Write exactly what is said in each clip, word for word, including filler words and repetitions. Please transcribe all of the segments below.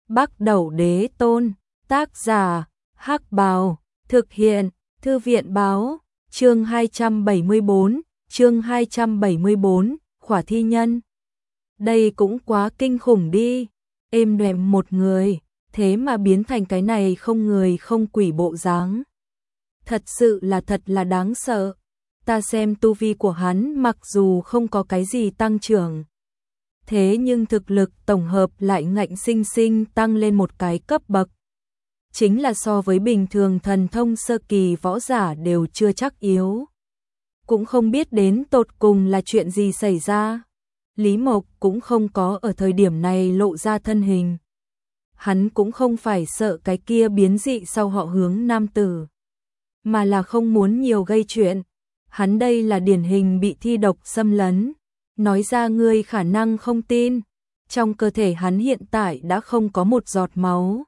Bắc Đẩu Đế Tôn, tác giả, Hắc Bào, thực hiện, Thư viện báo, chương hai trăm bảy mươi tư, chương hai trăm bảy mươi tư, khỏa thi nhân. Đây cũng quá kinh khủng đi, êm đềm một người, thế mà biến thành cái này không người không quỷ bộ dáng. Thật sự là thật là đáng sợ. Ta xem tu vi của hắn mặc dù không có cái gì tăng trưởng, thế nhưng thực lực tổng hợp lại ngạnh sinh sinh tăng lên một cái cấp bậc. Chính là so với bình thường thần thông sơ kỳ võ giả đều chưa chắc yếu. Cũng không biết đến tột cùng là chuyện gì xảy ra. Lý Mộc cũng không có ở thời điểm này lộ ra thân hình. Hắn cũng không phải sợ cái kia biến dị sau họ Hướng nam tử, mà là không muốn nhiều gây chuyện. Hắn đây là điển hình bị thi độc xâm lấn. Nói ra ngươi khả năng không tin, trong cơ thể hắn hiện tại đã không có một giọt máu.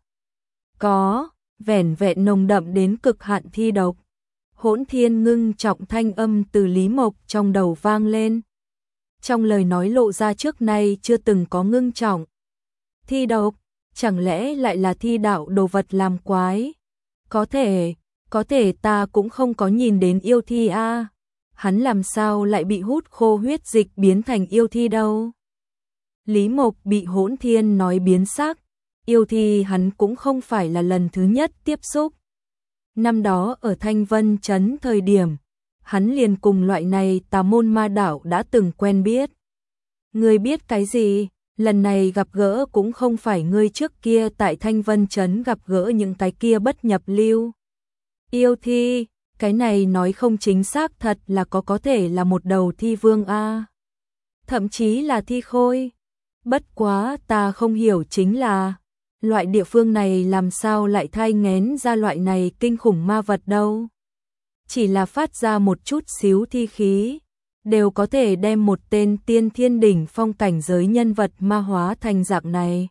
Có, vẻn vẹn nồng đậm đến cực hạn thi độc. Hỗn Thiên ngưng trọng thanh âm từ Lý Mộc trong đầu vang lên. Trong lời nói lộ ra trước nay chưa từng có ngưng trọng. Thi độc, chẳng lẽ lại là thi đạo đồ vật làm quái? Có thể, có thể ta cũng không có nhìn đến yêu thi a. À. Hắn làm sao lại bị hút khô huyết dịch biến thành yêu thi đâu? Lý Mộc bị Hỗn Thiên nói biến sắc, yêu thi hắn cũng không phải là lần thứ nhất tiếp xúc. Năm đó ở Thanh Vân Trấn thời điểm, hắn liền cùng loại này tà môn ma đạo đã từng quen biết. Ngươi biết cái gì? Lần này gặp gỡ cũng không phải ngươi trước kia tại Thanh Vân Trấn gặp gỡ những cái kia bất nhập lưu. Yêu thi, cái này nói không chính xác thật là có có thể là một đầu thi vương a, thậm chí là thi khôi. Bất quá ta không hiểu chính là loại địa phương này làm sao lại thai nghén ra loại này kinh khủng ma vật đâu. Chỉ là phát ra một chút xíu thi khí, đều có thể đem một tên tiên thiên đỉnh phong cảnh giới nhân vật ma hóa thành dạng này.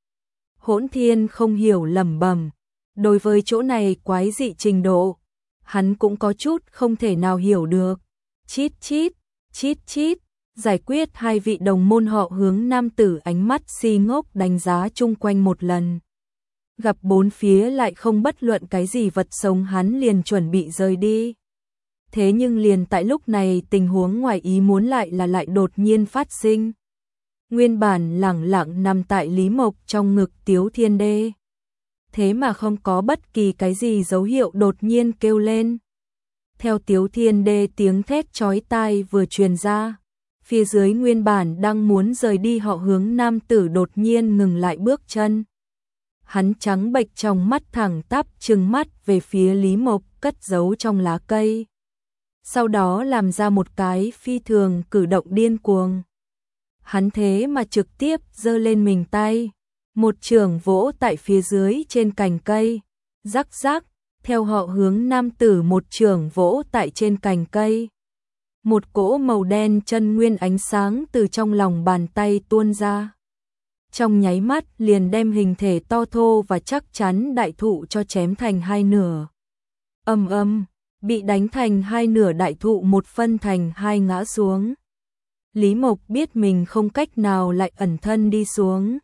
Hỗn Thiên không hiểu lẩm bẩm, đối với chỗ này quái dị trình độ, hắn cũng có chút không thể nào hiểu được. Chít chít, chít chít, giải quyết hai vị đồng môn họ Hướng nam tử ánh mắt si ngốc đánh giá chung quanh một lần. Gặp bốn phía lại không bất luận cái gì vật sống hắn liền chuẩn bị rời đi. Thế nhưng liền tại lúc này tình huống ngoài ý muốn lại là lại đột nhiên phát sinh. Nguyên bản lẳng lặng nằm tại Lý Mộc trong ngực Tiếu Thiên Đê, thế mà không có bất kỳ cái gì dấu hiệu đột nhiên kêu lên. Theo Tiếu Thiên Đê tiếng thét chói tai vừa truyền ra, phía dưới nguyên bản đang muốn rời đi họ Hướng nam tử đột nhiên ngừng lại bước chân. Hắn trắng bệch trong mắt thẳng tắp trừng mắt về phía Lý Mộc cất giấu trong lá cây. Sau đó làm ra một cái phi thường cử động điên cuồng. Hắn thế mà trực tiếp giơ lên mình tay, một chưởng vỗ tại phía dưới trên cành cây, rắc rắc, theo họ Hướng nam tử một chưởng vỗ tại trên cành cây. Một cỗ màu đen chân nguyên ánh sáng từ trong lòng bàn tay tuôn ra. Trong nháy mắt liền đem hình thể to thô và chắc chắn đại thụ cho chém thành hai nửa. Ầm ầm, bị đánh thành hai nửa đại thụ một phân thành hai ngã xuống. Lý Mộc biết mình không cách nào lại ẩn thân đi xuống.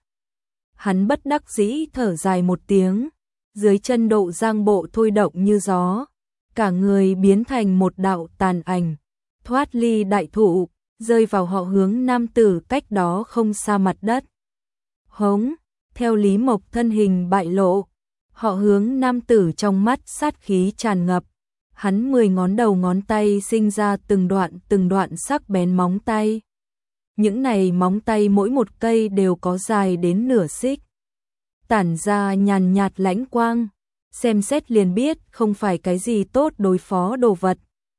Hắn bất đắc dĩ thở dài một tiếng, dưới chân độ giang bộ thôi động như gió, cả người biến thành một đạo tàn ảnh, thoát ly đại thụ, rơi vào họ Hướng nam tử cách đó không xa mặt đất. Hống, theo Lý Mộc thân hình bại lộ, họ Hướng nam tử trong mắt sát khí tràn ngập, hắn mười ngón đầu ngón tay sinh ra từng đoạn từng đoạn sắc bén móng tay. Những này móng tay mỗi một cây đều có dài đến nửa xích, tản ra nhàn nhạt lãnh quang, xem xét liền biết không phải cái gì tốt đối phó đồ vật.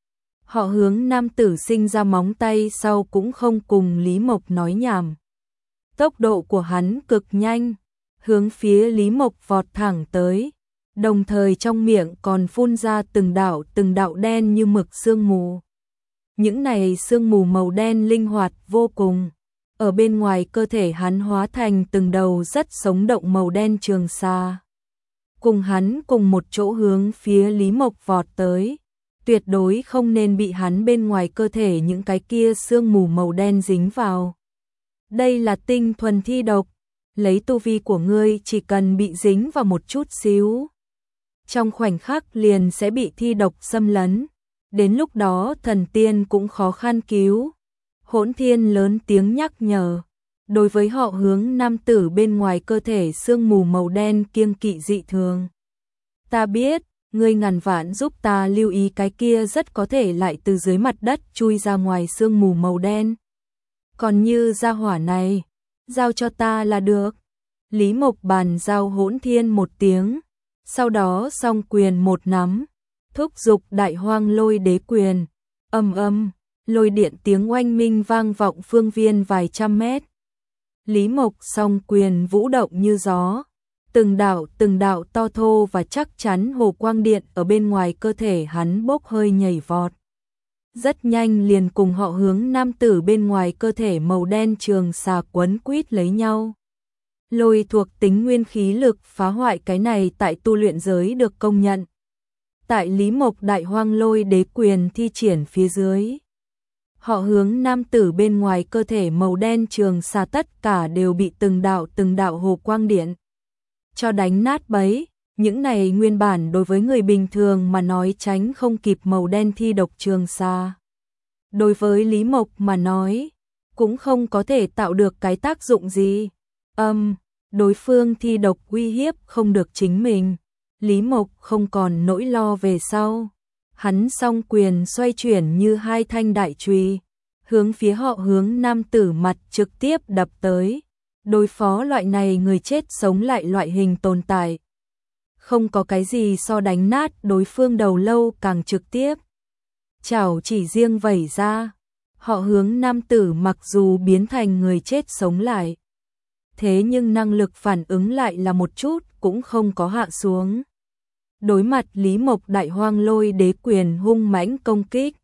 Họ Hướng nam tử sinh ra móng tay sau cũng không cùng Lý Mộc nói nhảm. Tốc độ của hắn cực nhanh, hướng phía Lý Mộc vọt thẳng tới, đồng thời trong miệng còn phun ra từng đạo từng đạo đen như mực sương mù. Những này sương mù màu đen linh hoạt vô cùng, ở bên ngoài cơ thể hắn hóa thành từng đầu rất sống động màu đen trường xà. Cùng hắn cùng một chỗ hướng phía Lý Mộc vọt tới, tuyệt đối không nên bị hắn bên ngoài cơ thể những cái kia sương mù màu đen dính vào. Đây là tinh thuần thi độc, lấy tu vi của ngươi chỉ cần bị dính vào một chút xíu. Trong khoảnh khắc liền sẽ bị thi độc xâm lấn, đến lúc đó thần tiên cũng khó khăn cứu. Hỗn Thiên lớn tiếng nhắc nhở, đối với họ Hướng nam tử bên ngoài cơ thể sương mù màu đen kiêng kỵ dị thường. Ta biết, ngươi ngàn vạn giúp ta lưu ý cái kia rất có thể lại từ dưới mặt đất chui ra ngoài sương mù màu đen. Còn như gia hỏa này, giao cho ta là được. Lý Mộc bàn giao Hỗn Thiên một tiếng, sau đó song quyền một nắm, thúc giục Đại Hoang Lôi Đế quyền, ầm ầm, lôi điện tiếng oanh minh vang vọng phương viên vài trăm mét. Lý Mộc song quyền vũ động như gió, từng đạo từng đạo to thô và chắc chắn hồ quang điện ở bên ngoài cơ thể hắn bốc hơi nhảy vọt. Rất nhanh liền cùng họ Hướng nam tử bên ngoài cơ thể màu đen trường xà quấn quýt lấy nhau. Lôi thuộc tính nguyên khí lực phá hoại cái này tại tu luyện giới được công nhận. Tại Lý Mộc Đại Hoang Lôi Đế quyền thi triển phía dưới, họ Hướng nam tử bên ngoài cơ thể màu đen trường xà tất cả đều bị từng đạo từng đạo hồ quang điện cho đánh nát bấy. Những này nguyên bản đối với người bình thường mà nói tránh không kịp màu đen thi độc trường xà, đối với Lý Mộc mà nói cũng không có thể tạo được cái tác dụng gì. Âm, um, đối phương thi độc uy hiếp không được chính mình, Lý Mộc không còn nỗi lo về sau. Hắn song quyền xoay chuyển như hai thanh đại chùy, hướng phía họ Hướng nam tử mặt trực tiếp đập tới. Đối phó loại này người chết sống lại loại hình tồn tại, không có cái gì so đánh nát đối phương đầu lâu càng trực tiếp. Chảo chỉ riêng vẩy ra, họ Hướng nam tử mặc dù biến thành người chết sống lại, thế nhưng năng lực phản ứng lại là một chút cũng không có hạ xuống. Đối mặt Lý Mộc Đại Hoang Lôi Đế quyền hung mãnh công kích,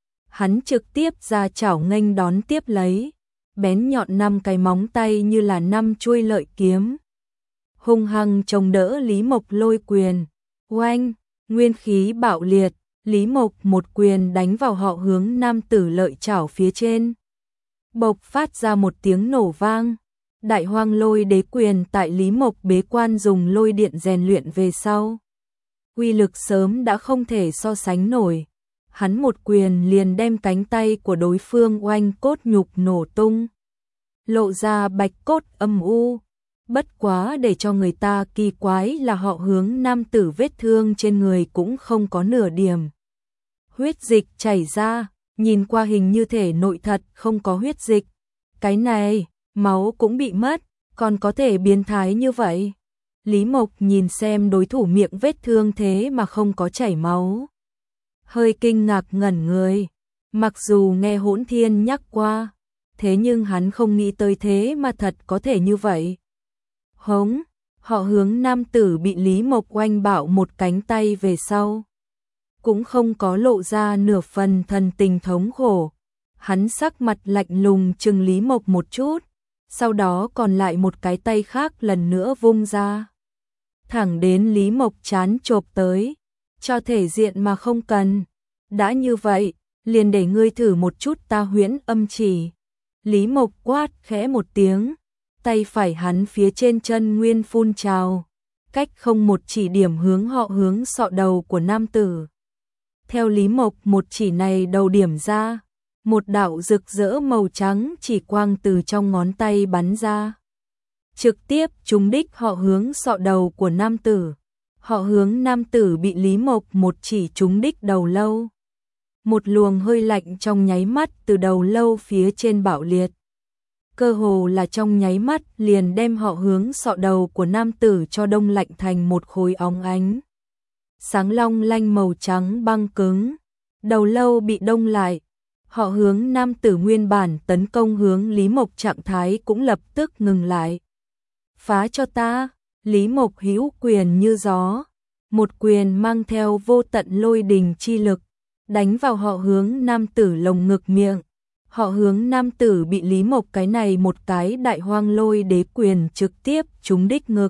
hắn trực tiếp ra chảo nghênh đón tiếp lấy, bén nhọn năm cái móng tay như là năm chuôi lợi kiếm, hung hăng chống đỡ Lý Mộc lôi quyền. Oanh, nguyên khí bạo liệt, Lý Mộc một quyền đánh vào họ Hướng nam tử lợi chảo phía trên, bộc phát ra một tiếng nổ vang. Đại Hoang Lôi Đế quyền tại Lý Mộc bế quan dùng lôi điện rèn luyện về sau, uy lực sớm đã không thể so sánh nổi. Hắn một quyền liền đem cánh tay của đối phương oanh cốt nhục nổ tung, lộ ra bạch cốt âm u. Bất quá để cho người ta kỳ quái là họ Hướng nam tử vết thương trên người cũng không có nửa điểm huyết dịch chảy ra, nhìn qua hình như thể nội thật không có huyết dịch. Cái này, máu cũng bị mất, còn có thể biến thái như vậy. Lý Mộc nhìn xem đối thủ miệng vết thương thế mà không có chảy máu, hơi kinh ngạc ngẩn người. Mặc dù nghe Hỗn Thiên nhắc qua, thế nhưng hắn không nghĩ tới thế mà thật có thể như vậy. Hống, họ Hướng nam tử bị Lý Mộc oanh bạo một cánh tay về sau, cũng không có lộ ra nửa phần thần tình thống khổ. Hắn sắc mặt lạnh lùng trừng Lý Mộc một chút, sau đó còn lại một cái tay khác lần nữa vung ra, thẳng đến Lý Mộc chán chộp tới. Cho thể diện mà không cần, đã như vậy, liền để ngươi thử một chút ta huyễn âm chỉ. Lý Mộc quát khẽ một tiếng, tay phải hắn phía trên chân nguyên phun trào, cách không một chỉ điểm hướng họ Hướng sọ đầu của nam tử. Theo Lý Mộc một chỉ này đầu điểm ra, một đạo rực rỡ màu trắng chỉ quang từ trong ngón tay bắn ra, trực tiếp trúng đích họ Hướng sọ đầu của nam tử. Họ Hướng nam tử bị Lý Mộc một chỉ trúng đích đầu lâu, một luồng hơi lạnh trong nháy mắt từ đầu lâu phía trên bạo liệt, cơ hồ là trong nháy mắt liền đem họ Hướng sọ đầu của nam tử cho đông lạnh thành một khối óng ánh sáng long lanh màu trắng băng cứng. Đầu lâu bị đông lại, họ Hướng nam tử nguyên bản tấn công hướng Lý Mộc trạng thái cũng lập tức ngừng lại. Phá cho ta! Lý Mộc hữu quyền như gió, một quyền mang theo vô tận lôi đình chi lực, đánh vào họ Hướng nam tử lồng ngực miệng. Họ Hướng nam tử bị Lý Mộc cái này một cái Đại Hoang Lôi Đế quyền trực tiếp trúng đích ngực.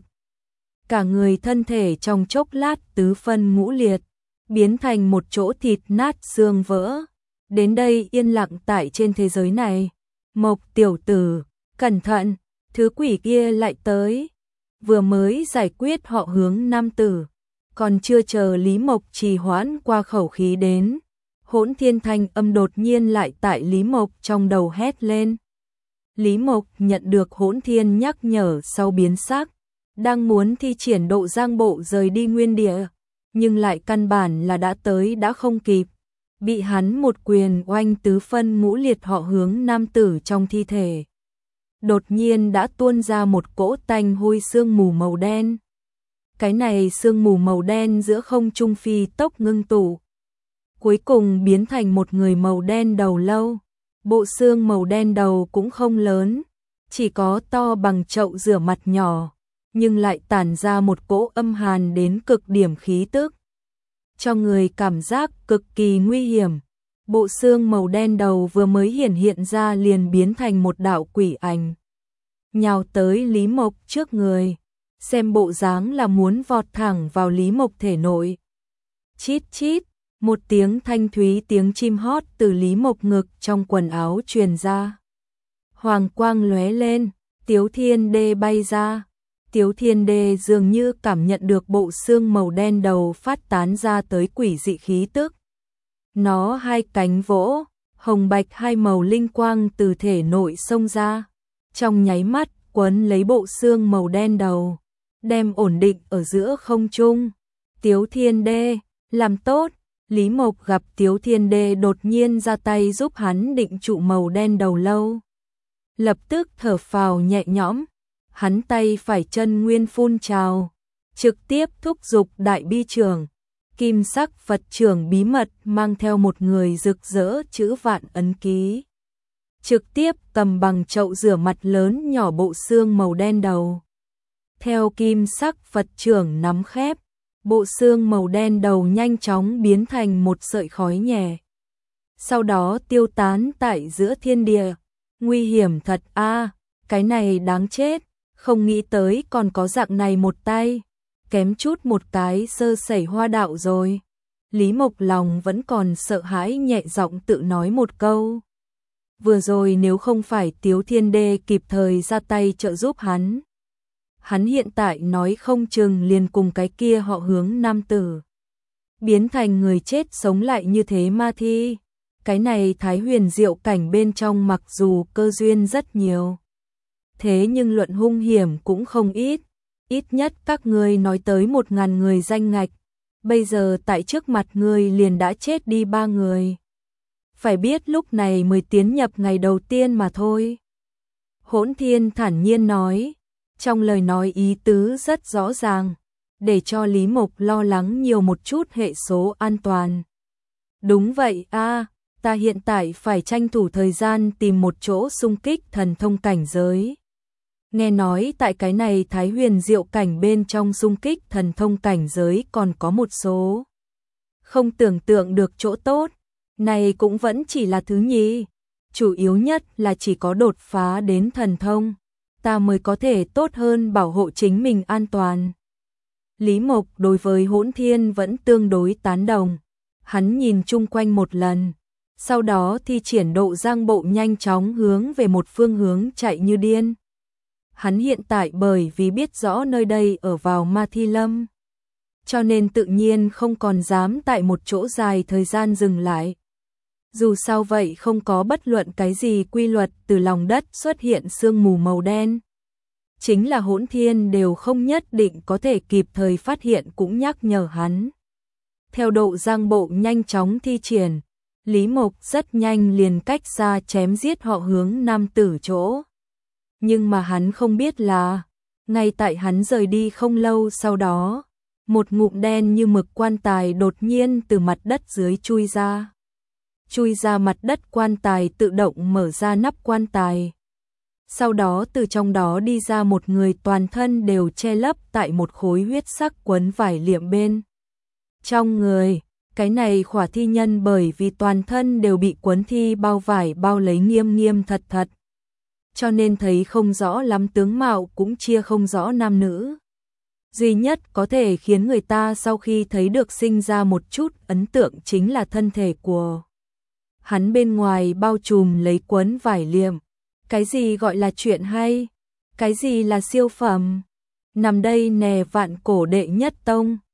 Cả người thân thể trong chốc lát tứ phân ngũ liệt, biến thành một chỗ thịt nát xương vỡ. Đến đây yên lặng tại trên thế giới này. Mộc tiểu tử, cẩn thận! thứ quỷ kia lại tới. Vừa mới giải quyết họ Hướng nam tử, còn chưa chờ Lý Mộc trì hoãn qua khẩu khí đến, Hỗn Thiên thanh âm đột nhiên lại tại Lý Mộc trong đầu hét lên. Lý Mộc nhận được Hỗn Thiên nhắc nhở sau biến sắc, đang muốn thi triển độ giang bộ rời đi nguyên địa, nhưng lại căn bản là đã tới đã không kịp, bị hắn một quyền oanh tứ phân ngũ liệt họ Hướng nam tử trong thi thể. Đột nhiên đã tuôn ra một cỗ tanh hôi sương mù màu đen. Cái này sương mù màu đen giữa không trung phi tốc ngưng tụ, cuối cùng biến thành một người màu đen đầu lâu. Bộ xương màu đen đầu cũng không lớn, chỉ có to bằng chậu rửa mặt nhỏ, nhưng lại tản ra một cỗ âm hàn đến cực điểm khí tức, cho người cảm giác cực kỳ nguy hiểm. Bộ xương màu đen đầu vừa mới hiển hiện ra liền biến thành một đạo quỷ ảnh, nhào tới Lý Mộc trước người, xem bộ dáng là muốn vọt thẳng vào Lý Mộc thể nội. Chít chít, một tiếng thanh thúy tiếng chim hót từ Lý Mộc ngực trong quần áo truyền ra. Hoàng quang lóe lên, Tiếu Thiên Đê bay ra. Tiếu Thiên Đê dường như cảm nhận được bộ xương màu đen đầu phát tán ra tới quỷ dị khí tức. Nó hai cánh vỗ, hồng bạch hai màu linh quang từ thể nội xông ra, trong nháy mắt quấn lấy bộ xương màu đen đầu, đem ổn định ở giữa không trung. Tiếu Thiên Đê, làm tốt. Lý Mộc gặp Tiếu Thiên Đê đột nhiên ra tay giúp hắn định trụ màu đen đầu lâu, lập tức thở phào nhẹ nhõm, hắn tay phải chân nguyên phun trào, trực tiếp thúc giục đại bi trưởng, kim sắc Phật trưởng bí mật mang theo một người rực rỡ chữ vạn ấn ký, trực tiếp cầm bằng chậu rửa mặt lớn nhỏ bộ xương màu đen đầu. Theo kim sắc Phật trưởng nắm khép, bộ xương màu đen đầu nhanh chóng biến thành một sợi khói nhẹ, sau đó tiêu tán tại giữa thiên địa. Nguy hiểm thật a, cái này đáng chết, không nghĩ tới còn có dạng này một tay, kém chút một cái sơ sẩy hoa đạo rồi. Lý Mộc lòng vẫn còn sợ hãi nhẹ giọng tự nói một câu. Vừa rồi nếu không phải Tiếu Thiên Đê kịp thời ra tay trợ giúp hắn, hắn hiện tại nói không chừng liền cùng cái kia họ Hướng nam tử biến thành người chết sống lại như thế ma thi. Cái này Thái Huyền Diệu cảnh bên trong mặc dù cơ duyên rất nhiều, thế nhưng luận hung hiểm cũng không ít. Ít nhất các ngươi nói tới một ngàn người danh ngạch, bây giờ tại trước mặt ngươi liền đã chết đi ba người. Phải biết lúc này mới tiến nhập ngày đầu tiên mà thôi. Hỗn Thiên thản nhiên nói, trong lời nói ý tứ rất rõ ràng, để cho Lý Mộc lo lắng nhiều một chút hệ số an toàn. Đúng vậy a, ta hiện tại phải tranh thủ thời gian tìm một chỗ xung kích thần thông cảnh giới. Nghe nói tại cái này Thái Huyền Diệu cảnh bên trong xung kích thần thông cảnh giới còn có một số không tưởng tượng được chỗ tốt, này cũng vẫn chỉ là thứ nhì, chủ yếu nhất là chỉ có đột phá đến thần thông, ta mới có thể tốt hơn bảo hộ chính mình an toàn. Lý Mộc đối với Hỗn Thiên vẫn tương đối tán đồng, hắn nhìn chung quanh một lần, sau đó thi triển độ giang bộ nhanh chóng hướng về một phương hướng chạy như điên. Hắn hiện tại bởi vì biết rõ nơi đây ở vào Ma Thi Lâm, cho nên tự nhiên không còn dám tại một chỗ dài thời gian dừng lại. Dù sao vậy không có bất luận cái gì quy luật từ lòng đất xuất hiện sương mù màu đen. Chính là Hỗn Thiên đều không nhất định có thể kịp thời phát hiện cũng nhắc nhở hắn. Theo độ giang bộ nhanh chóng thi triển, Lý Mộc rất nhanh liền cách xa chém giết họ Hướng nam tử chỗ. Nhưng mà hắn không biết là, ngay tại hắn rời đi không lâu sau đó, một ngụm đen như mực quan tài đột nhiên từ mặt đất dưới chui ra. Chui ra mặt đất quan tài tự động mở ra nắp quan tài. Sau đó từ trong đó đi ra một người toàn thân đều che lấp tại một khối huyết sắc quấn vải liệm bên. Trong người, cái này khỏa thi nhân bởi vì toàn thân đều bị quấn thi bao vải bao lấy nghiêm nghiêm thật thật, cho nên thấy không rõ lắm tướng mạo cũng chia không rõ nam nữ. Duy nhất có thể khiến người ta sau khi thấy được sinh ra một chút ấn tượng chính là thân thể của hắn bên ngoài bao trùm lấy quấn vải liệm. Cái gì gọi là chuyện hay? Cái gì là siêu phẩm? Nằm đây nè vạn cổ đệ nhất tông.